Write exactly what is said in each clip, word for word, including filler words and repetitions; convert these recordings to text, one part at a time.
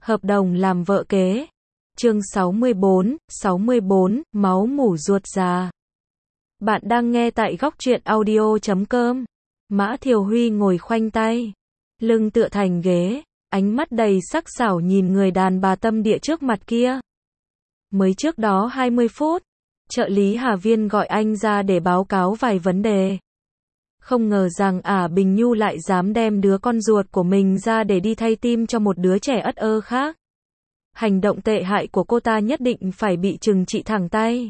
Hợp đồng làm vợ kế. Chương sáu mươi bốn, sáu mươi bốn, máu mủ ruột già. Bạn đang nghe tại góc truyện audio chấm com. Mã Thiều Huy ngồi khoanh tay, lưng tựa thành ghế, ánh mắt đầy sắc sảo nhìn người đàn bà tâm địa trước mặt kia. Mới trước đó hai mươi phút, trợ lý Hà Viên gọi anh ra để báo cáo vài vấn đề. Không ngờ rằng ả Bình Nhu lại dám đem đứa con ruột của mình ra để đi thay tim cho một đứa trẻ ất ơ khác. Hành động tệ hại của cô ta nhất định phải bị trừng trị thẳng tay.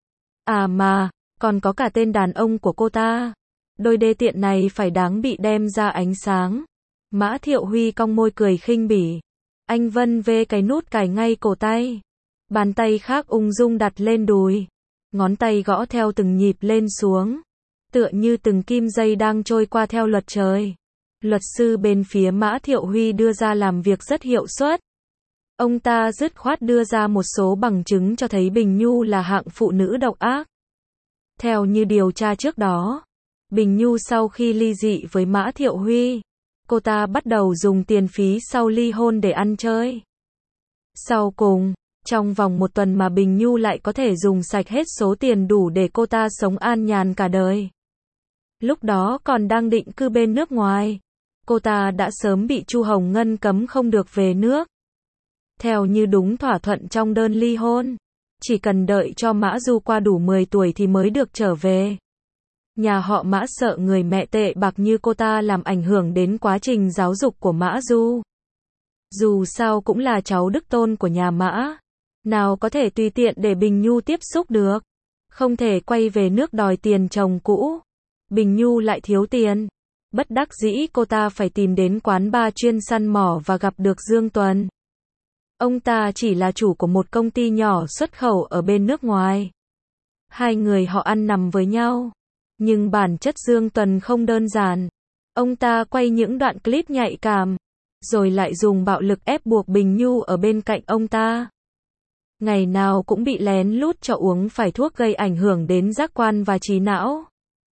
À mà, còn có cả tên đàn ông của cô ta. Đôi đê tiện này phải đáng bị đem ra ánh sáng. Mã Thiệu Huy cong môi cười khinh bỉ. Anh vân vê cái nút cài ngay cổ tay. Bàn tay khác ung dung đặt lên đùi. Ngón tay gõ theo từng nhịp lên xuống. Tựa như từng kim dây đang trôi qua theo luật trời. Luật sư bên phía Mã Thiệu Huy đưa ra làm việc rất hiệu suất. Ông ta dứt khoát đưa ra một số bằng chứng cho thấy Bình Nhu là hạng phụ nữ độc ác. Theo như điều tra trước đó, Bình Nhu sau khi ly dị với Mã Thiệu Huy, cô ta bắt đầu dùng tiền phí sau ly hôn để ăn chơi. Sau cùng, trong vòng một tuần mà Bình Nhu lại có thể dùng sạch hết số tiền đủ để cô ta sống an nhàn cả đời. Lúc đó còn đang định cư bên nước ngoài, cô ta đã sớm bị Chu Hồng Ngân cấm không được về nước. Theo như đúng thỏa thuận trong đơn ly hôn, chỉ cần đợi cho Mã Du qua đủ mười tuổi thì mới được trở về. Nhà họ Mã sợ người mẹ tệ bạc như cô ta làm ảnh hưởng đến quá trình giáo dục của Mã Du. Dù sao cũng là cháu đích tôn của nhà Mã, nào có thể tùy tiện để Bình Nhu tiếp xúc được. Không thể quay về nước đòi tiền chồng cũ. Bình Nhu lại thiếu tiền. Bất đắc dĩ cô ta phải tìm đến quán bar chuyên săn mỏ và gặp được Dương Tuần. Ông ta chỉ là chủ của một công ty nhỏ xuất khẩu ở bên nước ngoài. Hai người họ ăn nằm với nhau. Nhưng bản chất Dương Tuần không đơn giản. Ông ta quay những đoạn clip nhạy cảm, rồi lại dùng bạo lực ép buộc Bình Nhu ở bên cạnh ông ta. Ngày nào cũng bị lén lút cho uống phải thuốc gây ảnh hưởng đến giác quan và trí não.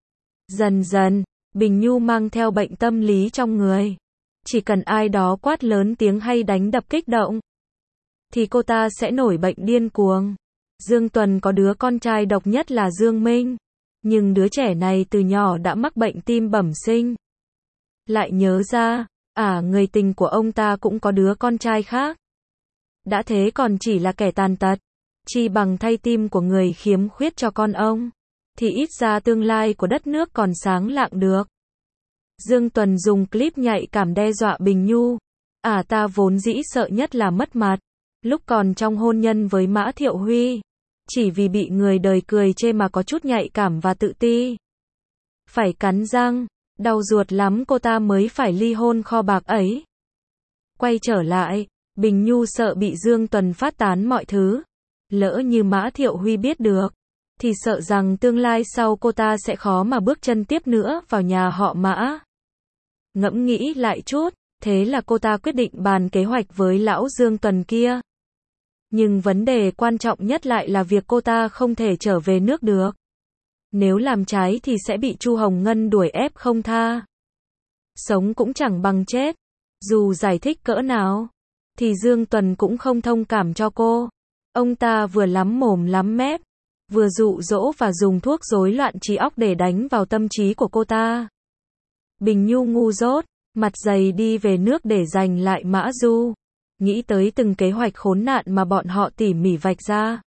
Dần dần, Bình Nhu mang theo bệnh tâm lý trong người. Chỉ cần ai đó quát lớn tiếng hay đánh đập kích động, thì cô ta sẽ nổi bệnh điên cuồng. Dương Tuần có đứa con trai độc nhất là Dương Minh. Nhưng đứa trẻ này từ nhỏ đã mắc bệnh tim bẩm sinh. Lại nhớ ra, à người tình của ông ta cũng có đứa con trai khác. Đã thế còn chỉ là kẻ tàn tật. Chi bằng thay tim của người khiếm khuyết cho con ông. Thì ít ra tương lai của đất nước còn sáng lạng được. Dương Tuần dùng clip nhạy cảm đe dọa Bình Nhu. À ta vốn dĩ sợ nhất là mất mặt. Lúc còn trong hôn nhân với Mã Thiệu Huy. Chỉ vì bị người đời cười chê mà có chút nhạy cảm và tự ti. Phải cắn răng, đau ruột lắm cô ta mới phải ly hôn kho bạc ấy. Quay trở lại, Bình Nhu sợ bị Dương Tuần phát tán mọi thứ. Lỡ như Mã Thiệu Huy biết được, thì sợ rằng tương lai sau cô ta sẽ khó mà bước chân tiếp nữa vào nhà họ Mã. Ngẫm nghĩ lại chút, thế là cô ta quyết định bàn kế hoạch với lão Dương Tuần kia. Nhưng vấn đề quan trọng nhất lại là việc cô ta không thể trở về nước được. Nếu làm trái thì sẽ bị Chu Hồng Ngân đuổi ép không tha. Sống cũng chẳng bằng chết. Dù giải thích cỡ nào, thì Dương Tuần cũng không thông cảm cho cô. Ông ta vừa lắm mồm lắm mép, vừa dụ dỗ và dùng thuốc rối loạn trí óc để đánh vào tâm trí của cô ta. Bình Nhu ngu dốt, mặt dày đi về nước để giành lại Mã Du. Nghĩ tới từng kế hoạch khốn nạn mà bọn họ tỉ mỉ vạch ra.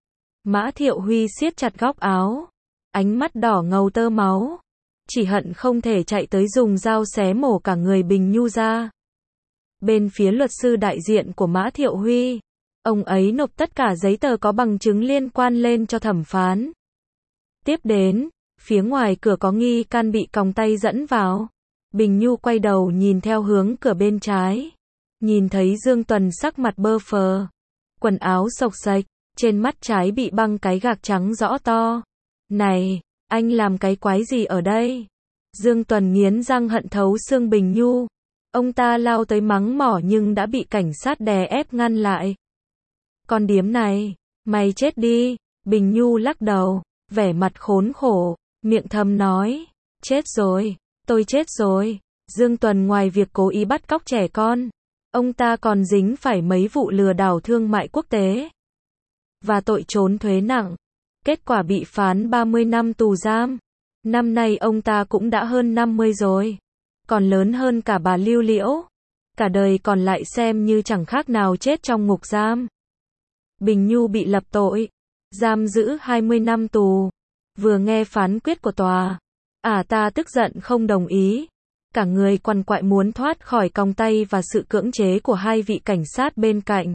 Mã Thiệu Huy siết chặt góc áo. Ánh mắt đỏ ngầu tơ máu. Chỉ hận không thể chạy tới dùng dao xé mổ cả người Bình Nhu ra. Bên phía luật sư đại diện của Mã Thiệu Huy, ông ấy nộp tất cả giấy tờ có bằng chứng liên quan lên cho thẩm phán. Tiếp đến, phía ngoài cửa có nghi can bị còng tay dẫn vào. Bình Nhu quay đầu nhìn theo hướng cửa bên trái. Nhìn thấy Dương Tuần sắc mặt bơ phờ, quần áo xộc xệch, trên mắt trái bị băng cái gạc trắng rõ to. Này, anh làm cái quái gì ở đây? Dương Tuần nghiến răng hận thấu xương Bình Nhu. Ông ta lao tới mắng mỏ nhưng đã bị cảnh sát đè ép ngăn lại. Con điếm này, mày chết đi. Bình Nhu lắc đầu, vẻ mặt khốn khổ, miệng thầm nói, chết rồi, tôi chết rồi. Dương Tuần ngoài việc cố ý bắt cóc trẻ con, Ông ta còn dính phải mấy vụ lừa đảo thương mại quốc tế và tội trốn thuế nặng. Kết quả bị phán ba mươi năm tù giam. Năm nay ông ta cũng đã hơn năm mươi rồi. Còn lớn hơn cả bà Lưu Liễu. Cả đời còn lại xem như chẳng khác nào chết trong ngục giam. Bình Nhu bị lập tội, giam giữ hai mươi năm tù. Vừa nghe phán quyết của tòa, ả à ta tức giận không đồng ý. Cả người quằn quại muốn thoát khỏi còng tay và sự cưỡng chế của hai vị cảnh sát bên cạnh.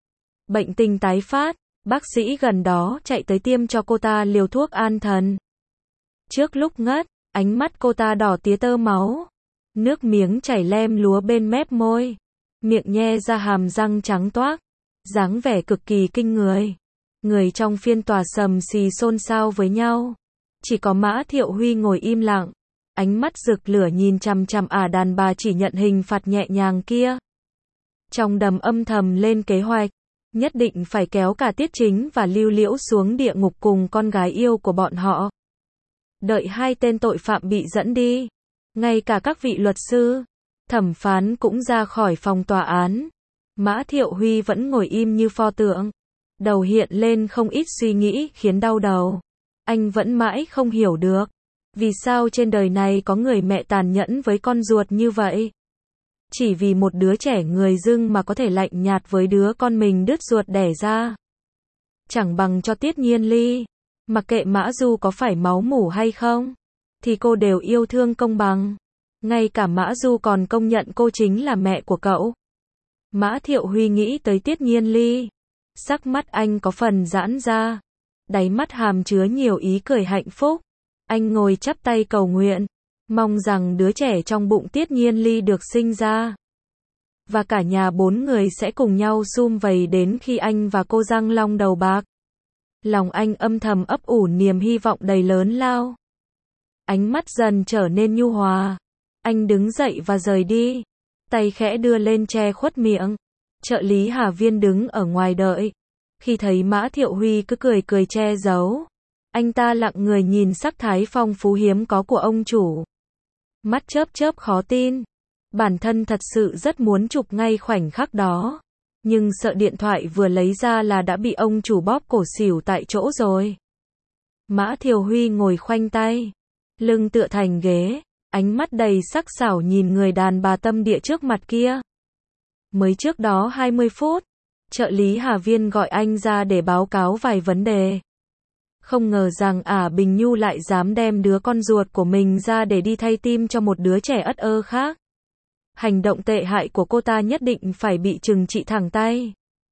Bệnh tình tái phát, bác sĩ gần đó chạy tới tiêm cho cô ta liều thuốc an thần. Trước lúc ngất, ánh mắt cô ta đỏ tía tơ máu. Nước miếng chảy lem lúa bên mép môi. Miệng nhe ra hàm răng trắng toác. Dáng vẻ cực kỳ kinh người. Người trong phiên tòa sầm xì xôn xao với nhau. Chỉ có Mã Thiệu Huy ngồi im lặng. Ánh mắt rực lửa nhìn chằm chằm ả đàn bà chỉ nhận hình phạt nhẹ nhàng kia. Trong đầm âm thầm lên kế hoạch. Nhất định phải kéo cả Tiết Chính và Lưu Liễu xuống địa ngục cùng con gái yêu của bọn họ. Đợi hai tên tội phạm bị dẫn đi. Ngay cả các vị luật sư, thẩm phán cũng ra khỏi phòng tòa án. Mã Thiệu Huy vẫn ngồi im như pho tượng. Đầu hiện lên không ít suy nghĩ khiến đau đầu. Anh vẫn mãi không hiểu được. Vì sao trên đời này có người mẹ tàn nhẫn với con ruột như vậy? Chỉ vì một đứa trẻ người dưng mà có thể lạnh nhạt với đứa con mình đứt ruột đẻ ra. Chẳng bằng cho Tiết Nhiên ly. Mặc kệ Mã Du có phải máu mủ hay không, thì cô đều yêu thương công bằng. Ngay cả Mã Du còn công nhận cô chính là mẹ của cậu. Mã Thiệu Huy nghĩ tới Tiết Nhiên ly. Sắc mắt anh có phần giãn ra. Đáy mắt hàm chứa nhiều ý cười hạnh phúc. Anh ngồi chắp tay cầu nguyện. Mong rằng đứa trẻ trong bụng Tiết Nhiên ly được sinh ra. Và cả nhà bốn người sẽ cùng nhau sum vầy đến khi anh và cô răng long đầu bạc. Lòng anh âm thầm ấp ủ niềm hy vọng đầy lớn lao. Ánh mắt dần trở nên nhu hòa. Anh đứng dậy và rời đi. Tay khẽ đưa lên che khuất miệng. Trợ lý Hà Viên đứng ở ngoài đợi. Khi thấy Mã Thiệu Huy cứ cười cười che giấu, anh ta lặng người nhìn sắc thái phong phú hiếm có của ông chủ. Mắt chớp chớp khó tin. Bản thân thật sự rất muốn chụp ngay khoảnh khắc đó. Nhưng sợ điện thoại vừa lấy ra là đã bị ông chủ bóp cổ xỉu tại chỗ rồi. Mã Thiệu Huy ngồi khoanh tay, lưng tựa thành ghế, ánh mắt đầy sắc sảo nhìn người đàn bà tâm địa trước mặt kia. Mới trước đó hai mươi phút, trợ lý Hà Viên gọi anh ra để báo cáo vài vấn đề. Không ngờ rằng ả Bình Nhu lại dám đem đứa con ruột của mình ra để đi thay tim cho một đứa trẻ ất ơ khác. Hành động tệ hại của cô ta nhất định phải bị trừng trị thẳng tay.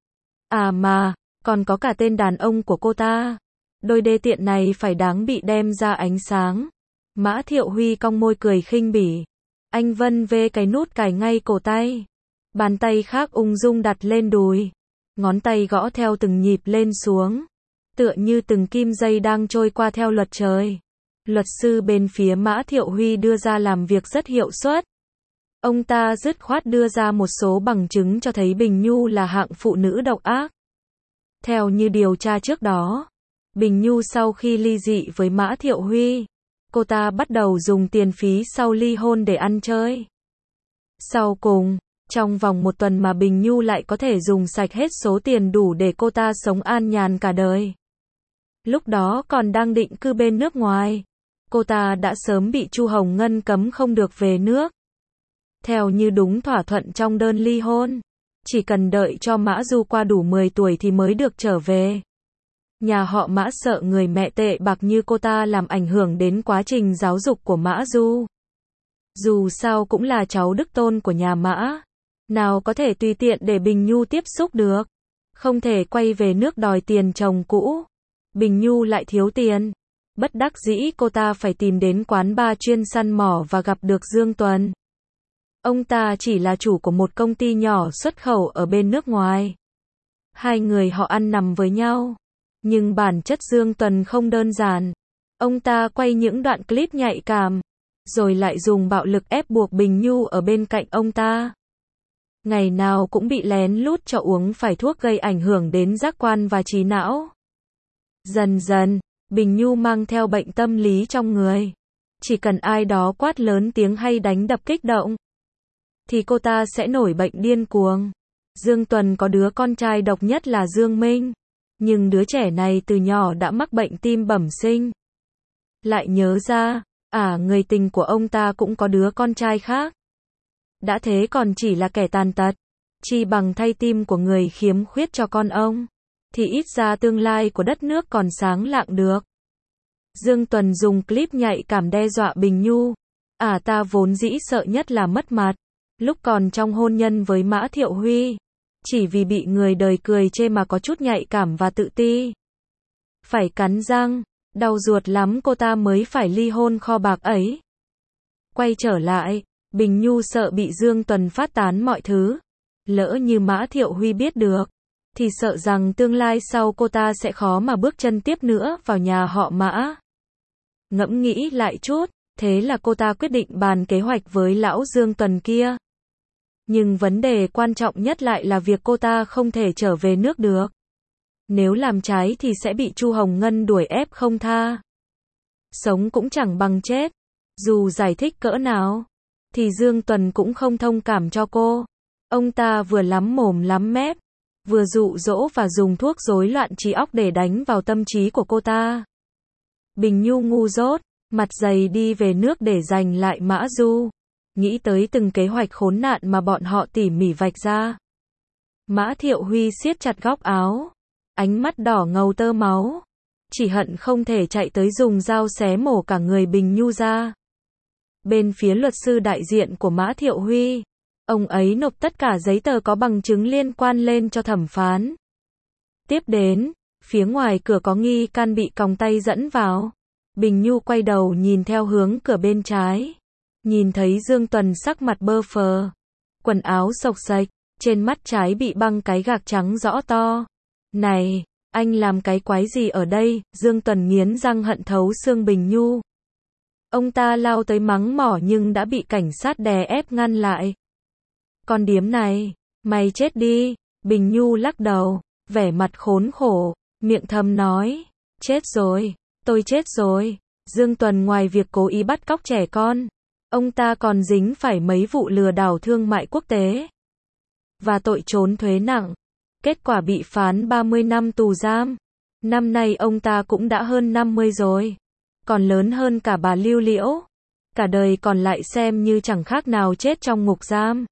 À mà, còn có cả tên đàn ông của cô ta. Đôi đê tiện này phải đáng bị đem ra ánh sáng. Mã Thiệu Huy cong môi cười khinh bỉ. Anh vân vê cái nút cài ngay cổ tay. Bàn tay khác ung dung đặt lên đùi. Ngón tay gõ theo từng nhịp lên xuống. Tựa như từng kim dây đang trôi qua theo luật trời. Luật sư bên phía Mã Thiệu Huy đưa ra làm việc rất hiệu suất. Ông ta dứt khoát đưa ra một số bằng chứng cho thấy Bình Nhu là hạng phụ nữ độc ác. Theo như điều tra trước đó, Bình Nhu sau khi ly dị với Mã Thiệu Huy, cô ta bắt đầu dùng tiền phí sau ly hôn để ăn chơi. Sau cùng, trong vòng một tuần mà Bình Nhu lại có thể dùng sạch hết số tiền đủ để cô ta sống an nhàn cả đời. Lúc đó còn đang định cư bên nước ngoài, cô ta đã sớm bị Chu Hồng Ngân cấm không được về nước. Theo như đúng thỏa thuận trong đơn ly hôn, chỉ cần đợi cho Mã Du qua đủ mười tuổi thì mới được trở về. Nhà họ Mã sợ người mẹ tệ bạc như cô ta làm ảnh hưởng đến quá trình giáo dục của Mã Du. Dù sao cũng là cháu đích tôn của nhà Mã, nào có thể tùy tiện để Bình Nhu tiếp xúc được. Không thể quay về nước đòi tiền chồng cũ. Bình Nhu lại thiếu tiền. Bất đắc dĩ cô ta phải tìm đến quán bar chuyên săn mỏ và gặp được Dương Tuần. Ông ta chỉ là chủ của một công ty nhỏ xuất khẩu ở bên nước ngoài. Hai người họ ăn nằm với nhau. Nhưng bản chất Dương Tuần không đơn giản. Ông ta quay những đoạn clip nhạy cảm, rồi lại dùng bạo lực ép buộc Bình Nhu ở bên cạnh ông ta. Ngày nào cũng bị lén lút cho uống phải thuốc gây ảnh hưởng đến giác quan và trí não. Dần dần, Bình Nhu mang theo bệnh tâm lý trong người. Chỉ cần ai đó quát lớn tiếng hay đánh đập kích động, thì cô ta sẽ nổi bệnh điên cuồng. Dương Tuần có đứa con trai độc nhất là Dương Minh, nhưng đứa trẻ này từ nhỏ đã mắc bệnh tim bẩm sinh. Lại nhớ ra, à người tình của ông ta cũng có đứa con trai khác. Đã thế còn chỉ là kẻ tàn tật, chi bằng thay tim của người khiếm khuyết cho con ông, thì ít ra tương lai của đất nước còn sáng lạng được. Dương Tuần dùng clip nhạy cảm đe dọa Bình Nhu. À ta vốn dĩ sợ nhất là mất mặt, lúc còn trong hôn nhân với Mã Thiệu Huy. Chỉ vì bị người đời cười chê mà có chút nhạy cảm và tự ti. Phải cắn răng, đau ruột lắm cô ta mới phải ly hôn kho bạc ấy. Quay trở lại, Bình Nhu sợ bị Dương Tuần phát tán mọi thứ. Lỡ như Mã Thiệu Huy biết được, thì sợ rằng tương lai sau cô ta sẽ khó mà bước chân tiếp nữa vào nhà họ Mã. Ngẫm nghĩ lại chút, thế là cô ta quyết định bàn kế hoạch với lão Dương Tuần kia. Nhưng vấn đề quan trọng nhất lại là việc cô ta không thể trở về nước được. Nếu làm trái thì sẽ bị Chu Hồng Ngân đuổi ép không tha. Sống cũng chẳng bằng chết. Dù giải thích cỡ nào, thì Dương Tuần cũng không thông cảm cho cô. Ông ta vừa lắm mồm lắm mép, vừa dụ dỗ và dùng thuốc rối loạn trí óc để đánh vào tâm trí của cô ta. Bình Nhu ngu dốt, mặt dày đi về nước để giành lại Mã Du. Nghĩ tới từng kế hoạch khốn nạn mà bọn họ tỉ mỉ vạch ra. Mã Thiệu Huy siết chặt góc áo, ánh mắt đỏ ngầu tơ máu, chỉ hận không thể chạy tới dùng dao xé mổ cả người Bình Nhu ra. Bên phía luật sư đại diện của Mã Thiệu Huy, ông ấy nộp tất cả giấy tờ có bằng chứng liên quan lên cho thẩm phán. Tiếp đến, phía ngoài cửa có nghi can bị còng tay dẫn vào. Bình Nhu quay đầu nhìn theo hướng cửa bên trái. Nhìn thấy Dương Tuần sắc mặt bơ phờ, quần áo xộc xệch, trên mắt trái bị băng cái gạc trắng rõ to. Này, anh làm cái quái gì ở đây? Dương Tuần nghiến răng hận thấu xương Bình Nhu. Ông ta lao tới mắng mỏ nhưng đã bị cảnh sát đè ép ngăn lại. Con điếm này, mày chết đi. Bình Nhu lắc đầu, vẻ mặt khốn khổ, miệng thầm nói, chết rồi, tôi chết rồi. Dương Tuần ngoài việc cố ý bắt cóc trẻ con, ông ta còn dính phải mấy vụ lừa đảo thương mại quốc tế và tội trốn thuế nặng. Kết quả bị phán ba mươi năm tù giam. Năm nay ông ta cũng đã hơn năm mươi rồi, còn lớn hơn cả bà Lưu Liễu. Cả đời còn lại xem như chẳng khác nào chết trong ngục giam.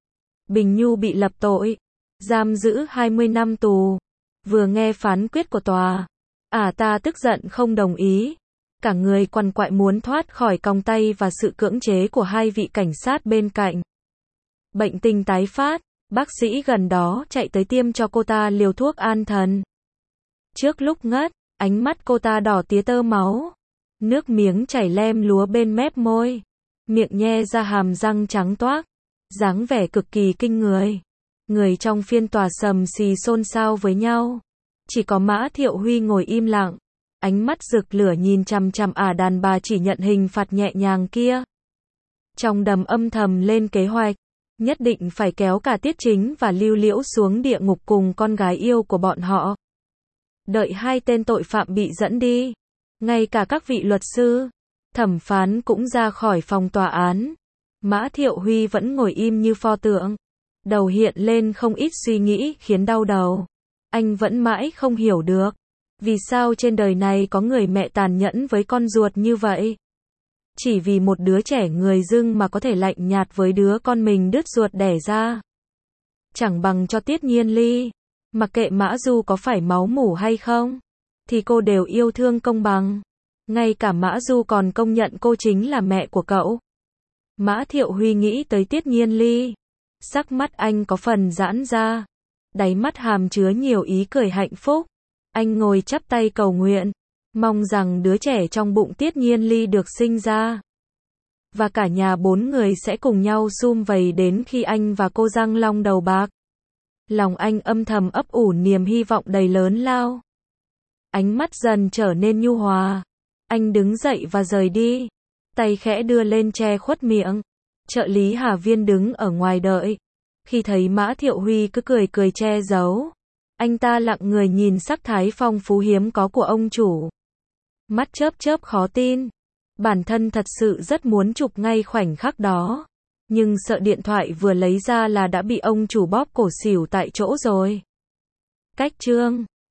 Bình Nhu bị lập tội, giam giữ hai mươi năm tù. Vừa nghe phán quyết của tòa, ả ta tức giận không đồng ý. Cả người quằn quại muốn thoát khỏi còng tay và sự cưỡng chế của hai vị cảnh sát bên cạnh. Bệnh tình tái phát, bác sĩ gần đó chạy tới tiêm cho cô ta liều thuốc an thần. Trước lúc ngất, ánh mắt cô ta đỏ tía tơ máu. Nước miếng chảy lem lúa bên mép môi. Miệng nhe ra hàm răng trắng toác. Dáng vẻ cực kỳ kinh người. Người trong phiên tòa sầm xì xôn xao với nhau. Chỉ có Mã Thiệu Huy ngồi im lặng. Ánh mắt rực lửa nhìn chằm chằm ả đàn bà chỉ nhận hình phạt nhẹ nhàng kia. Trong đầm âm thầm lên kế hoạch. Nhất định phải kéo cả Tiết Chính và Lưu Liễu xuống địa ngục cùng con gái yêu của bọn họ. Đợi hai tên tội phạm bị dẫn đi. Ngay cả các vị luật sư, thẩm phán cũng ra khỏi phòng tòa án. Mã Thiệu Huy vẫn ngồi im như pho tượng. Đầu hiện lên không ít suy nghĩ khiến đau đầu. Anh vẫn mãi không hiểu được. Vì sao trên đời này có người mẹ tàn nhẫn với con ruột như vậy? Chỉ vì một đứa trẻ người dưng mà có thể lạnh nhạt với đứa con mình đứt ruột đẻ ra. Chẳng bằng cho Tiết Nhiên ly. Mặc kệ Mã Du có phải máu mủ hay không, thì cô đều yêu thương công bằng. Ngay cả Mã Du còn công nhận cô chính là mẹ của cậu. Mã Thiệu Huy nghĩ tới Tiết Nhiên ly. Sắc mắt anh có phần giãn ra. Đáy mắt hàm chứa nhiều ý cười hạnh phúc. Anh ngồi chắp tay cầu nguyện. Mong rằng đứa trẻ trong bụng Tiết Nhiên ly được sinh ra. Và cả nhà bốn người sẽ cùng nhau sum vầy đến khi anh và cô răng long đầu bạc. Lòng anh âm thầm ấp ủ niềm hy vọng đầy lớn lao. Ánh mắt dần trở nên nhu hòa. Anh đứng dậy và rời đi. Tay khẽ đưa lên che khuất miệng. Trợ lý Hà Viên đứng ở ngoài đợi. Khi thấy Mã Thiệu Huy cứ cười cười che giấu, anh ta lặng người nhìn sắc thái phong phú hiếm có của ông chủ. Mắt chớp chớp khó tin. Bản thân thật sự rất muốn chụp ngay khoảnh khắc đó. nhưng sợ điện thoại vừa lấy ra là đã bị ông chủ bóp cổ xỉu tại chỗ rồi. Cách chương